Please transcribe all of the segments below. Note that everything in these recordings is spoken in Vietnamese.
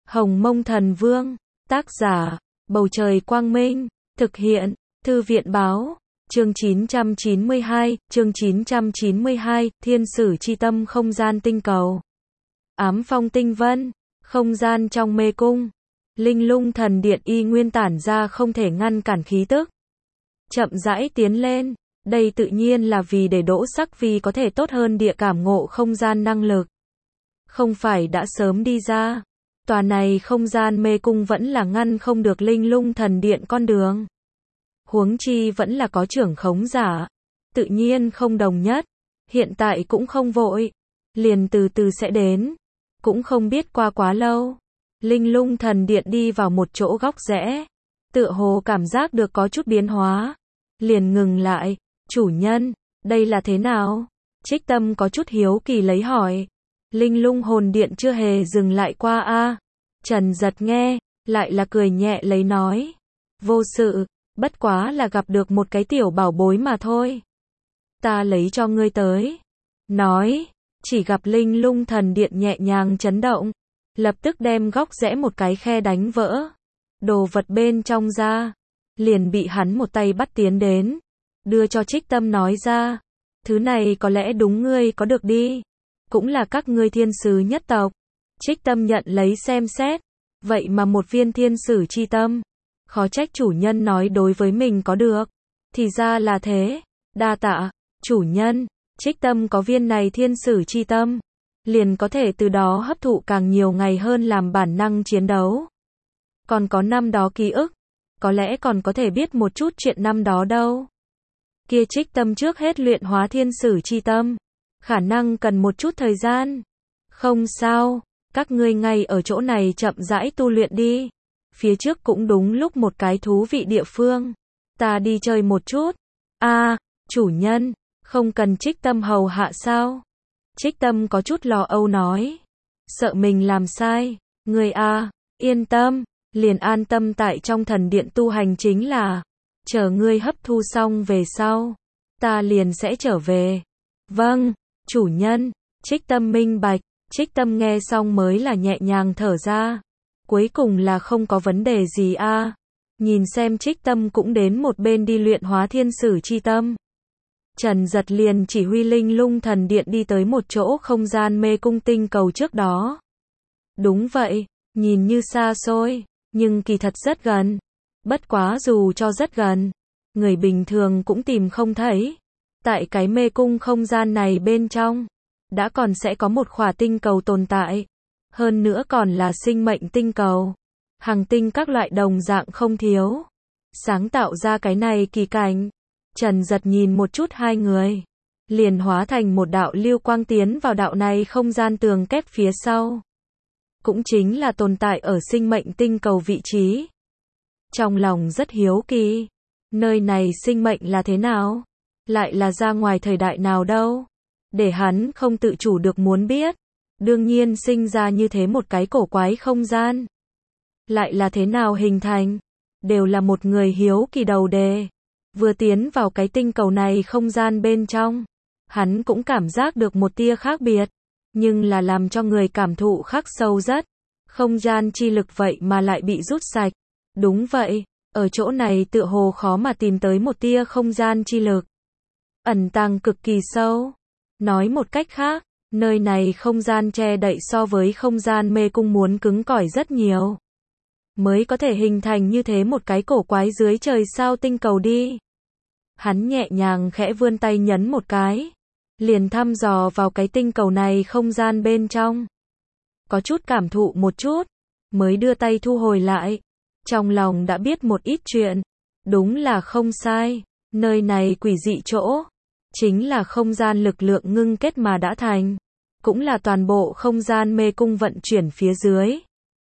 Hồng Mông Thần Vương, tác giả, Bầu Trời Quang Minh, thực hiện, Thư viện Báo, chương 992, Thiên Sử Chi Tâm Không Gian Tinh Cầu. Ám Phong Tinh Vân, không gian trong mê cung, Linh Lung Thần Điện y nguyên tản ra không thể ngăn cản khí tức. Chậm rãi tiến lên, đây tự nhiên là vì để Đỗ Sắc Vi có thể tốt hơn địa cảm ngộ không gian năng lực. Không phải đã sớm đi ra, tòa này không gian mê cung vẫn là ngăn không được Linh Lung Thần Điện con đường. Huống chi vẫn là có trưởng khống giả, tự nhiên không đồng nhất, hiện tại cũng không vội, liền từ từ sẽ đến, cũng không biết qua quá lâu. Linh Lung Thần Điện đi vào một chỗ góc rẽ, tựa hồ cảm giác được có chút biến hóa, liền ngừng lại, chủ nhân, đây là thế nào? Trích Tâm có chút hiếu kỳ lấy hỏi. Linh Lung Hồn Điện chưa hề dừng lại qua a. Trần Giật nghe, lại là cười nhẹ lấy nói. Vô sự, bất quá là gặp được một cái tiểu bảo bối mà thôi. Ta lấy cho ngươi tới. Nói, chỉ gặp Linh Lung Thần Điện nhẹ nhàng chấn động, lập tức đem góc rẽ một cái khe đánh vỡ. Đồ vật bên trong ra, liền bị hắn một tay bắt tiến đến, đưa cho Trích Tâm nói ra. Thứ này có lẽ đúng ngươi có được đi. Cũng là các ngươi thiên sứ nhất tộc. Trích Tâm nhận lấy xem xét. Vậy mà một viên thiên sử chi tâm. Khó trách chủ nhân nói đối với mình có được. Thì ra là thế. Đa tạ, chủ nhân. Trích Tâm có viên này thiên sử chi tâm, liền có thể từ đó hấp thụ càng nhiều ngày hơn làm bản năng chiến đấu. Còn có năm đó ký ức. Có lẽ còn có thể biết một chút chuyện năm đó đâu. Kia Trích Tâm trước hết luyện hóa thiên sử chi tâm. Khả năng cần một chút thời gian. Không sao, các ngươi ngay ở chỗ này chậm rãi tu luyện đi. Phía trước cũng đúng lúc một cái thú vị địa phương. Ta đi chơi một chút. Chủ nhân, không cần Trích Tâm hầu hạ sao? Trích Tâm có chút lo âu nói. Sợ mình làm sai. Ngươi yên tâm, liền an tâm tại trong thần điện tu hành chính là. Chờ ngươi hấp thu xong về sau, ta liền sẽ trở về. Vâng. Chủ nhân, Trích Tâm minh bạch. Trích Tâm nghe xong mới là nhẹ nhàng thở ra. Cuối cùng là không có vấn đề gì Nhìn xem Trích Tâm cũng đến một bên đi luyện hóa thiên sử chi tâm. Trần Giật liền chỉ huy Linh Lung Thần Điện đi tới một chỗ không gian mê cung tinh cầu trước đó. Đúng vậy, nhìn như xa xôi, nhưng kỳ thật rất gần. Bất quá dù cho rất gần, người bình thường cũng tìm không thấy. Tại cái mê cung không gian này bên trong, đã còn sẽ có một khỏa tinh cầu tồn tại. Hơn nữa còn là sinh mệnh tinh cầu. Hành tinh các loại đồng dạng không thiếu. Sáng tạo ra cái này kỳ cảnh. Trần Giật nhìn một chút hai người, liền hóa thành một đạo lưu quang tiến vào đạo này không gian tường kép phía sau. Cũng chính là tồn tại ở sinh mệnh tinh cầu vị trí. Trong lòng rất hiếu kỳ. Nơi này sinh mệnh là thế nào? Lại là ra ngoài thời đại nào đâu? Để hắn không tự chủ được muốn biết. Đương nhiên sinh ra như thế một cái cổ quái không gian. Lại là thế nào hình thành? Đều là một người hiếu kỳ đầu đề. Vừa tiến vào cái tinh cầu này không gian bên trong, hắn cũng cảm giác được một tia khác biệt. Nhưng là làm cho người cảm thụ khắc sâu rất. Không gian chi lực vậy mà lại bị rút sạch. Đúng vậy, ở chỗ này tựa hồ khó mà tìm tới một tia không gian chi lực. Ẩn tàng cực kỳ sâu. Nói một cách khác, nơi này không gian che đậy so với không gian mê cung muốn cứng cỏi rất nhiều. Mới có thể hình thành như thế một cái cổ quái dưới trời sao tinh cầu đi. Hắn nhẹ nhàng khẽ vươn tay nhấn một cái. Liền thăm dò vào cái tinh cầu này không gian bên trong. Có chút cảm thụ một chút. Mới đưa tay thu hồi lại. Trong lòng đã biết một ít chuyện. Đúng là không sai. Nơi này quỷ dị chỗ. Chính là không gian lực lượng ngưng kết mà đã thành. Cũng là toàn bộ không gian mê cung vận chuyển phía dưới.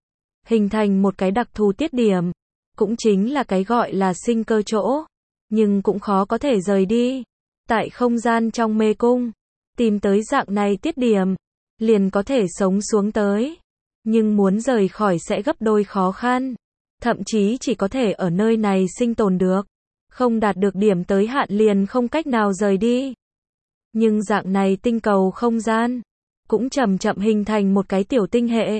Hình thành một cái đặc thù tiết điểm. Cũng chính là cái gọi là sinh cơ chỗ. Nhưng cũng khó có thể rời đi. Tại không gian trong mê cung. Tìm tới dạng này tiết điểm. Liền có thể sống xuống tới. Nhưng muốn rời khỏi sẽ gấp đôi khó khăn. Thậm chí chỉ có thể ở nơi này sinh tồn được. Không đạt được điểm tới hạn liền không cách nào rời đi. Nhưng dạng này tinh cầu không gian. Cũng chậm chậm hình thành một cái tiểu tinh hệ.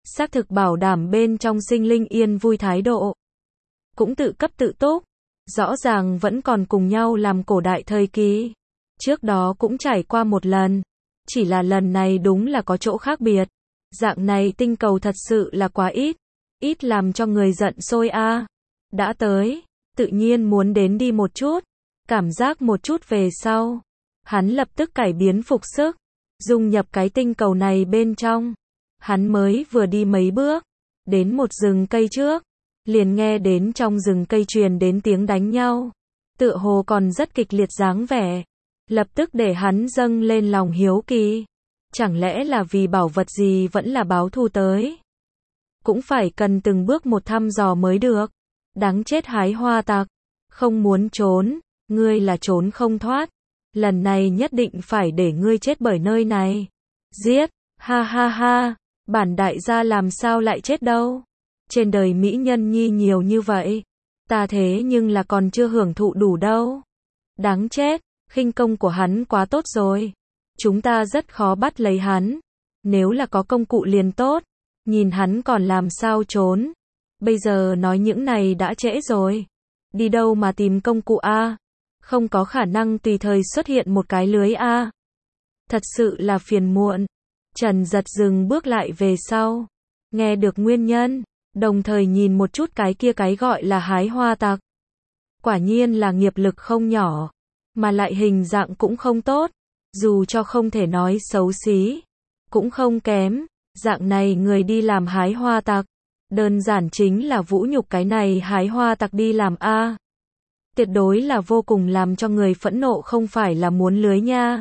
xác thực bảo đảm bên trong sinh linh yên vui thái độ. Cũng tự cấp tự túc, rõ ràng vẫn còn cùng nhau làm cổ đại thời kỳ. Trước đó cũng trải qua một lần, chỉ là lần này đúng là có chỗ khác biệt. Dạng này tinh cầu thật sự là quá ít, ít làm cho người giận sôi a. Đã tới, tự nhiên muốn đến đi một chút, cảm giác một chút về sau. Hắn lập tức cải biến phục sức, dung nhập cái tinh cầu này bên trong. Hắn mới vừa đi mấy bước, đến một rừng cây trước, liền nghe đến trong rừng cây truyền đến tiếng đánh nhau. Tựa hồ còn rất kịch liệt dáng vẻ. Lập tức để hắn dâng lên lòng hiếu kỳ. Chẳng lẽ là vì bảo vật gì vẫn là báo thù tới? Cũng phải cần từng bước một thăm dò mới được. Đáng chết hái hoa tặc. Không muốn trốn, ngươi là trốn không thoát. Lần này nhất định phải để ngươi chết bởi nơi này. Giết, ha ha ha, bản đại gia làm sao lại chết đâu. Trên đời mỹ nhân nhi nhiều như vậy. Ta thế nhưng là còn chưa hưởng thụ đủ đâu. Đáng chết, khinh công của hắn quá tốt rồi. Chúng ta rất khó bắt lấy hắn. Nếu là có công cụ liền tốt. Nhìn hắn còn làm sao trốn. Bây giờ nói những này đã trễ rồi. Đi đâu mà tìm công cụ a? Không có khả năng tùy thời xuất hiện một cái lưới a. Thật sự là phiền muộn. Trần giật dừng bước lại về sau. Nghe được nguyên nhân, đồng thời nhìn một chút cái kia cái gọi là hái hoa tặc. Quả nhiên là nghiệp lực không nhỏ, mà lại hình dạng cũng không tốt. Dù cho không thể nói xấu xí, cũng không kém. Dạng này người đi làm hái hoa tặc, đơn giản chính là vũ nhục cái này hái hoa tặc đi làm a. Tuyệt đối là vô cùng làm cho người phẫn nộ, không phải là muốn lưới nha.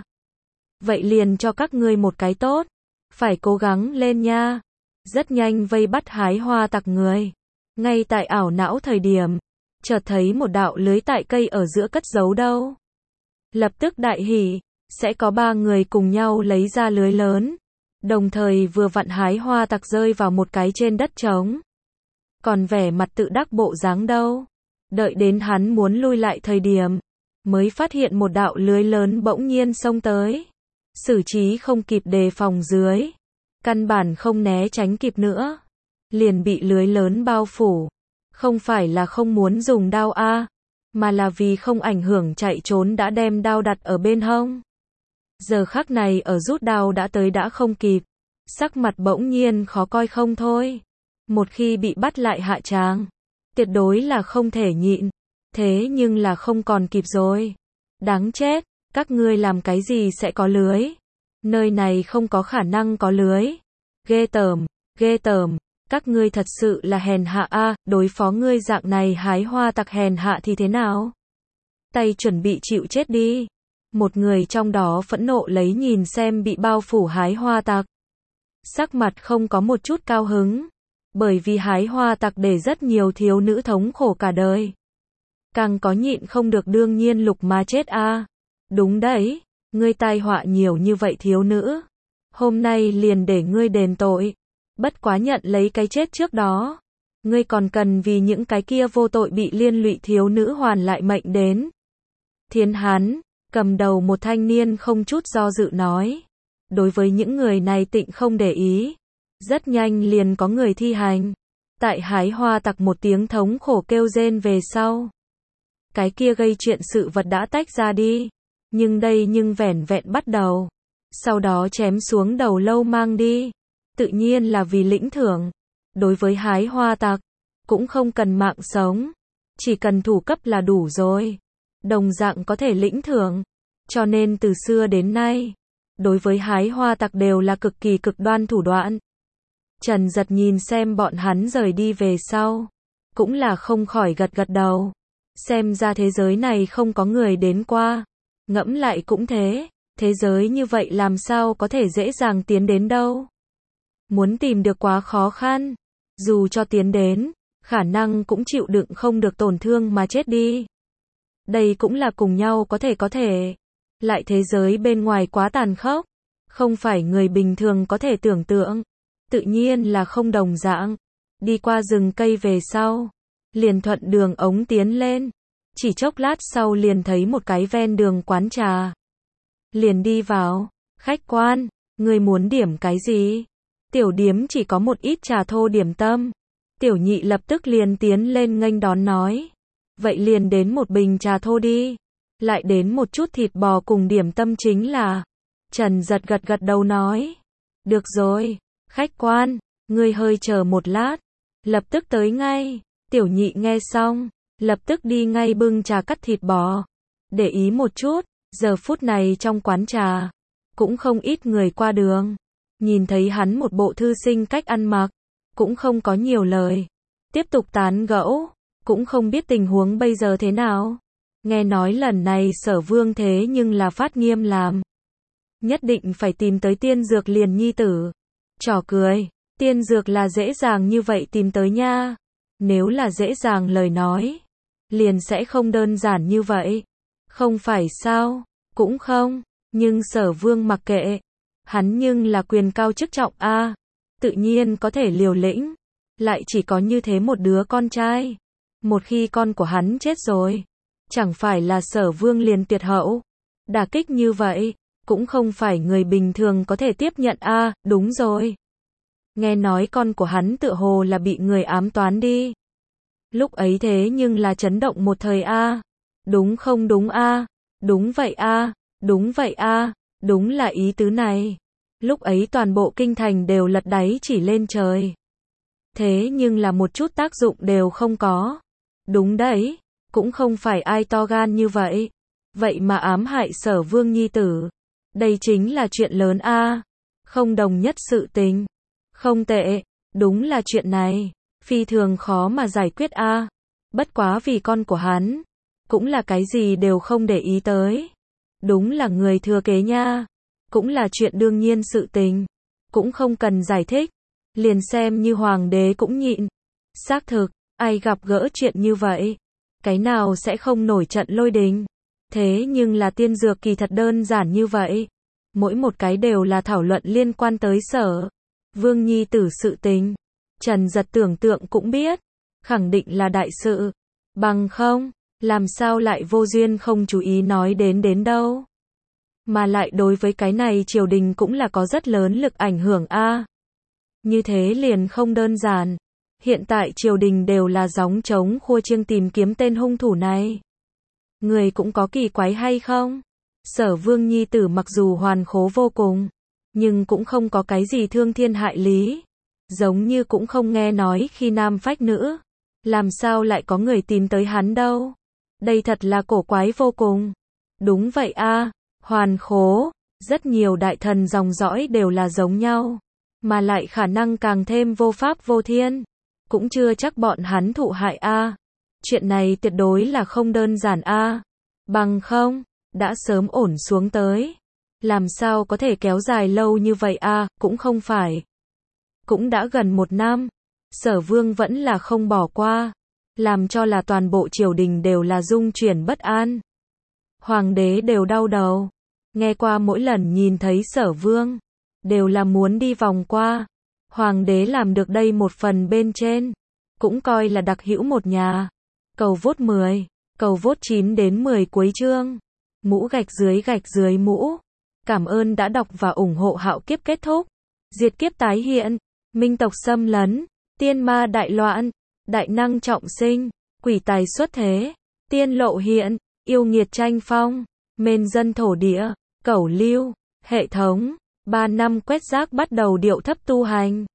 Vậy liền cho các ngươi một cái tốt, phải cố gắng lên nha. Rất nhanh vây bắt hái hoa tặc người. Ngay tại ảo não thời điểm, chợt thấy một đạo lưới tại cây ở giữa cất giấu đâu. Lập tức đại hỉ, sẽ có 3 người cùng nhau lấy ra lưới lớn. Đồng thời vừa vặn hái hoa tặc rơi vào một cái trên đất trống. Còn vẻ mặt tự đắc bộ dáng đâu. Đợi đến hắn muốn lui lại thời điểm, mới phát hiện một đạo lưới lớn bỗng nhiên xông tới. Xử trí không kịp đề phòng dưới. Căn bản không né tránh kịp nữa. Liền bị lưới lớn bao phủ. Không phải là không muốn dùng đao a, mà là vì không ảnh hưởng chạy trốn đã đem đao đặt ở bên hông. Giờ khắc này ở rút đao đã tới đã không kịp. Sắc mặt bỗng nhiên khó coi không thôi. Một khi bị bắt lại hạ tràng, tuyệt đối là không thể nhịn. Thế nhưng là không còn kịp rồi. Đáng chết, các ngươi làm cái gì sẽ có lưới? Nơi này không có khả năng có lưới. Ghê tởm, ghê tởm. Các ngươi thật sự là hèn hạ a, đối phó ngươi dạng này hái hoa tặc hèn hạ thì thế nào? Tay chuẩn bị chịu chết đi. Một người trong đó phẫn nộ lấy nhìn xem bị bao phủ hái hoa tặc. Sắc mặt không có một chút cao hứng. Bởi vì hái hoa tặc để rất nhiều thiếu nữ thống khổ cả đời. Càng có nhịn không được đương nhiên lục mà chết a. Đúng đấy, ngươi tai họa nhiều như vậy thiếu nữ. Hôm nay liền để ngươi đền tội. Bất quá nhận lấy cái chết trước đó. Ngươi còn cần vì những cái kia vô tội bị liên lụy thiếu nữ hoàn lại mệnh đến. Thiên Hán, cầm đầu một thanh niên không chút do dự nói. Đối với những người này tịnh không để ý. Rất nhanh liền có người thi hành. Tại hái hoa tặc một tiếng thống khổ kêu rên về sau. Cái kia gây chuyện sự vật đã tách ra đi. Nhưng đây nhưng vẻn vẹn bắt đầu. Sau đó chém xuống đầu lâu mang đi. Tự nhiên là vì lĩnh thưởng. Đối với hái hoa tặc, cũng không cần mạng sống. Chỉ cần thủ cấp là đủ rồi. Đồng dạng có thể lĩnh thưởng. Cho nên từ xưa đến nay, đối với hái hoa tặc đều là cực kỳ cực đoan thủ đoạn. Trần giật nhìn xem bọn hắn rời đi về sau. Cũng là không khỏi gật gật đầu. Xem ra thế giới này không có người đến qua. Ngẫm lại cũng thế. Thế giới như vậy làm sao có thể dễ dàng tiến đến đâu. Muốn tìm được quá khó khăn. Dù cho tiến đến, khả năng cũng chịu đựng không được tổn thương mà chết đi. Đây cũng là cùng nhau có thể. Lại thế giới bên ngoài quá tàn khốc. Không phải người bình thường có thể tưởng tượng. Tự nhiên là không đồng dạng. Đi qua rừng cây về sau. Liền thuận đường ống tiến lên. Chỉ chốc lát sau liền thấy một cái ven đường quán trà. Liền đi vào. Khách quan, người muốn điểm cái gì? Tiểu điếm chỉ có một ít trà thô điểm tâm. Tiểu nhị lập tức liền tiến lên nghênh đón nói. Vậy liền đến một bình trà thô đi. Lại đến một chút thịt bò cùng điểm tâm chính là. Trần Giật gật đầu nói. Được rồi, khách quan, ngươi hơi chờ một lát. Lập tức tới ngay. Tiểu nhị nghe xong, lập tức đi ngay bưng trà cắt thịt bò. Để ý một chút, giờ phút này trong quán trà, cũng không ít người qua đường. Nhìn thấy hắn một bộ thư sinh cách ăn mặc, cũng không có nhiều lời. Tiếp tục tán gẫu, cũng không biết tình huống bây giờ thế nào. Nghe nói lần này Sở Vương thế nhưng là phát nghiêm làm. Nhất định phải tìm tới tiên dược liền nhi tử. Trò cười, tiên dược là dễ dàng như vậy tìm tới nha. Nếu là dễ dàng lời nói, liền sẽ không đơn giản như vậy. Không phải sao, cũng không, nhưng Sở Vương mặc kệ. Hắn nhưng là quyền cao chức trọng a, tự nhiên có thể liều lĩnh. Lại chỉ có như thế một đứa con trai. Một khi con của hắn chết rồi, chẳng phải là Sở Vương liền tuyệt hậu. Đả kích như vậy, cũng không phải người bình thường có thể tiếp nhận a, đúng rồi. Nghe nói con của hắn tựa hồ là bị người ám toán đi. Lúc ấy thế nhưng là chấn động một thời a. Đúng không đúng a? Đúng vậy a, đúng vậy a, đúng là ý tứ này. Lúc ấy toàn bộ kinh thành đều lật đáy chỉ lên trời. Thế nhưng là một chút tác dụng đều không có. Đúng đấy, cũng không phải ai to gan như vậy. Vậy mà ám hại Sở Vương nhi tử. Đây chính là chuyện lớn a. Không đồng nhất sự tình. Không tệ, đúng là chuyện này. Phi thường khó mà giải quyết a. Bất quá vì con của hắn, cũng là cái gì đều không để ý tới. Đúng là người thừa kế nha. Cũng là chuyện đương nhiên sự tình. Cũng không cần giải thích. Liền xem như hoàng đế cũng nhịn. Xác thực, ai gặp gỡ chuyện như vậy, cái nào sẽ không nổi trận lôi đình. Thế nhưng là tiên dược kỳ thật đơn giản như vậy. Mỗi một cái đều là thảo luận liên quan tới Sở Vương nhi tử sự tình. Trần Giật tưởng tượng cũng biết, khẳng định là đại sự. Bằng không, làm sao lại vô duyên không chú ý nói đến đâu. Mà lại đối với cái này triều đình cũng là có rất lớn lực ảnh hưởng a. Như thế liền không đơn giản. Hiện tại triều đình đều là gióng trống khua chiêng tìm kiếm tên hung thủ này. Người cũng có kỳ quái hay không? Sở Vương nhi tử mặc dù hoàn khố vô cùng, nhưng cũng không có cái gì thương thiên hại lý. Giống như cũng không nghe nói khi nam phách nữ. Làm sao lại có người tìm tới hắn đâu? Đây thật là cổ quái vô cùng. Đúng vậy a, hoàn khố, rất nhiều đại thần dòng dõi đều là giống nhau. Mà lại khả năng càng thêm vô pháp vô thiên. Cũng chưa chắc bọn hắn thụ hại a. Chuyện này tuyệt đối là không đơn giản a. Bằng không, đã sớm ổn xuống tới. Làm sao có thể kéo dài lâu như vậy a, cũng không phải. Cũng đã gần 1 năm, Sở Vương vẫn là không bỏ qua. Làm cho là toàn bộ triều đình đều là rung chuyển bất an. Hoàng đế đều đau đầu. Nghe qua mỗi lần nhìn thấy Sở Vương, đều là muốn đi vòng qua. Hoàng đế làm được đây một phần bên trên, cũng coi là đặc hữu một nhà. Cầu vốt 10, cầu vốt 9 đến 10 cuối chương. Mũ gạch dưới mũ. Cảm ơn đã đọc và ủng hộ Hạo Kiếp kết thúc. Diệt kiếp tái hiện, minh tộc xâm lấn, tiên ma đại loạn, đại năng trọng sinh, quỷ tài xuất thế, tiên lộ hiện, yêu nghiệt tranh phong, mền dân thổ địa, cẩu lưu, hệ thống. 3 năm quét rác bắt đầu điệu thấp tu hành.